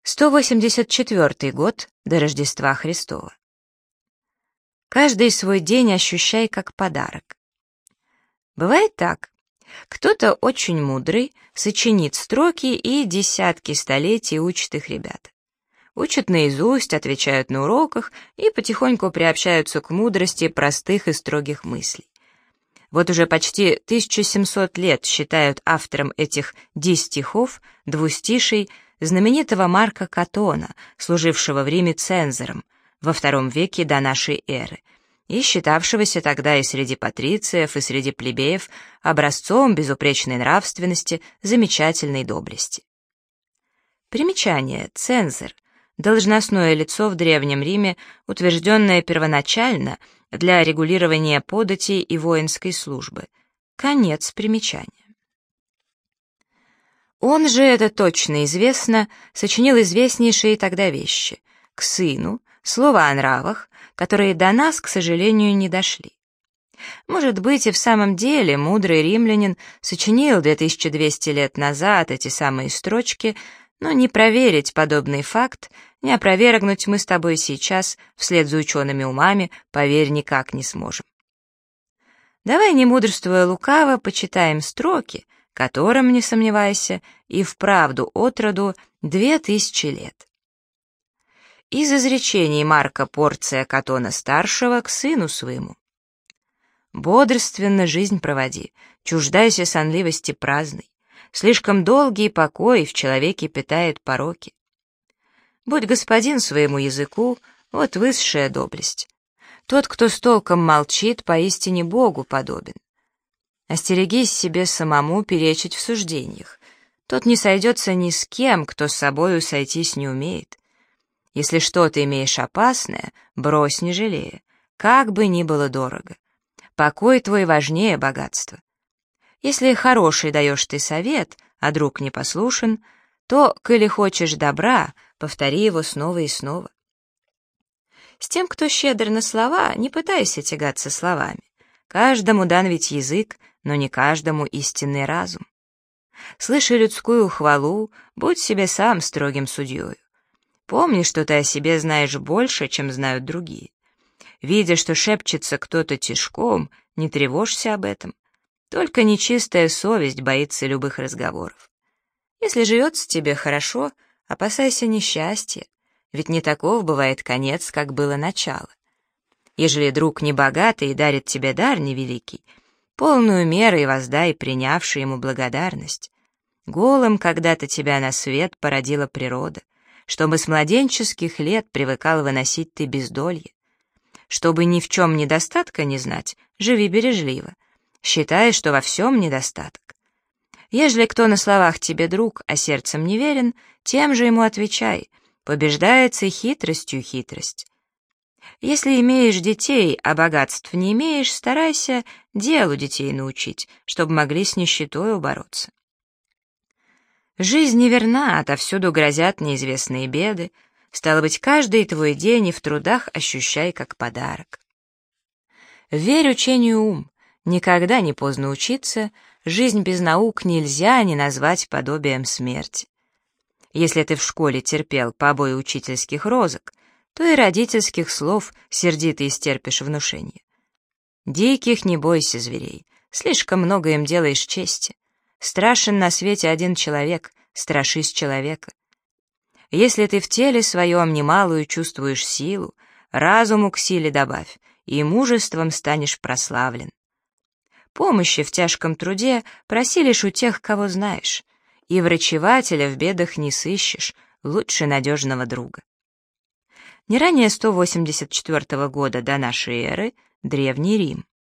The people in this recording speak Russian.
184 год до Рождества Христова. Каждый свой день ощущай как подарок. Бывает так. Кто-то очень мудрый, сочинит строки и десятки столетий учит их ребята. Учат наизусть, отвечают на уроках и потихоньку приобщаются к мудрости простых и строгих мыслей. Вот уже почти 1700 лет считают автором этих дистихов, двустиший, знаменитого Марка Катона, служившего в Риме цензором во II веке до нашей эры, и считавшегося тогда и среди патрициев, и среди плебеев образцом безупречной нравственности, замечательной доблести. Примечание. Цензор. Должностное лицо в Древнем Риме, утвержденное первоначально для регулирования податей и воинской службы. Конец примечания. Он же, это точно известно, сочинил известнейшие тогда вещи. К сыну, слова о нравах, которые до нас, к сожалению, не дошли. Может быть, и в самом деле мудрый римлянин сочинил 2200 лет назад эти самые строчки, но не проверить подобный факт, не опровергнуть мы с тобой сейчас, вслед за учеными умами, поверь, никак не сможем. Давай, не мудрствуя лукаво, почитаем строки, которым, не сомневайся, и вправду отроду 2000 лет. Из изречений Марка Порция Катона-старшего к сыну своему. «Бодрственно жизнь проводи, чуждайся сонливости праздной. Слишком долгий покой в человеке питает пороки. Будь господин своему языку, вот высшая доблесть. Тот, кто с толком молчит, поистине Богу подобен. Остерегись себе самому перечить в суждениях. Тот не сойдется ни с кем, кто с собою сойтись не умеет. Если что-то имеешь опасное, брось не жалея, как бы ни было дорого. Покой твой важнее богатства. Если хороший даешь ты совет, а друг не послушен, то, коли хочешь добра, повтори его снова и снова. С тем, кто щедр на слова, не пытайся тягаться словами. Каждому дан ведь язык, но не каждому истинный разум. Слыши людскую хвалу, будь себе сам строгим судьёю. Помни, что ты о себе знаешь больше, чем знают другие. Видя, что шепчется кто-то тишком, не тревожься об этом. Только нечистая совесть боится любых разговоров. Если живется тебе хорошо, опасайся несчастья, ведь не таков бывает конец, как было начало. Ежели друг не богатый и дарит тебе дар невеликий, полную меру и воздай принявший ему благодарность. Голым когда-то тебя на свет породила природа, чтобы с младенческих лет привыкал выносить ты бездолье. Чтобы ни в чем недостатка не знать, живи бережливо, считай, что во всем недостаток. Ежели кто на словах тебе друг, а сердцем не верен, тем же ему отвечай, побеждается хитростью хитрость. Если имеешь детей, а богатств не имеешь, старайся делу детей научить, чтобы могли с нищетой бороться. Жизнь неверна, отовсюду грозят неизвестные беды, стало быть, каждый твой день и в трудах ощущай как подарок. Верь учению ум, никогда не поздно учиться, жизнь без наук нельзя не назвать подобием смерти. Если ты в школе терпел побои учительских розок, то и родительских слов сердито истерпишь внушение. Диких не бойся зверей, слишком много им делаешь чести. Страшен на свете один человек, страшись человека. Если ты в теле своем немалую чувствуешь силу, разуму к силе добавь, и мужеством станешь прославлен. Помощи в тяжком труде проси лишь у тех, кого знаешь, и врачевателя в бедах не сыщешь, лучше надежного друга. Не ранее 184 года до нашей эры, Древний Рим.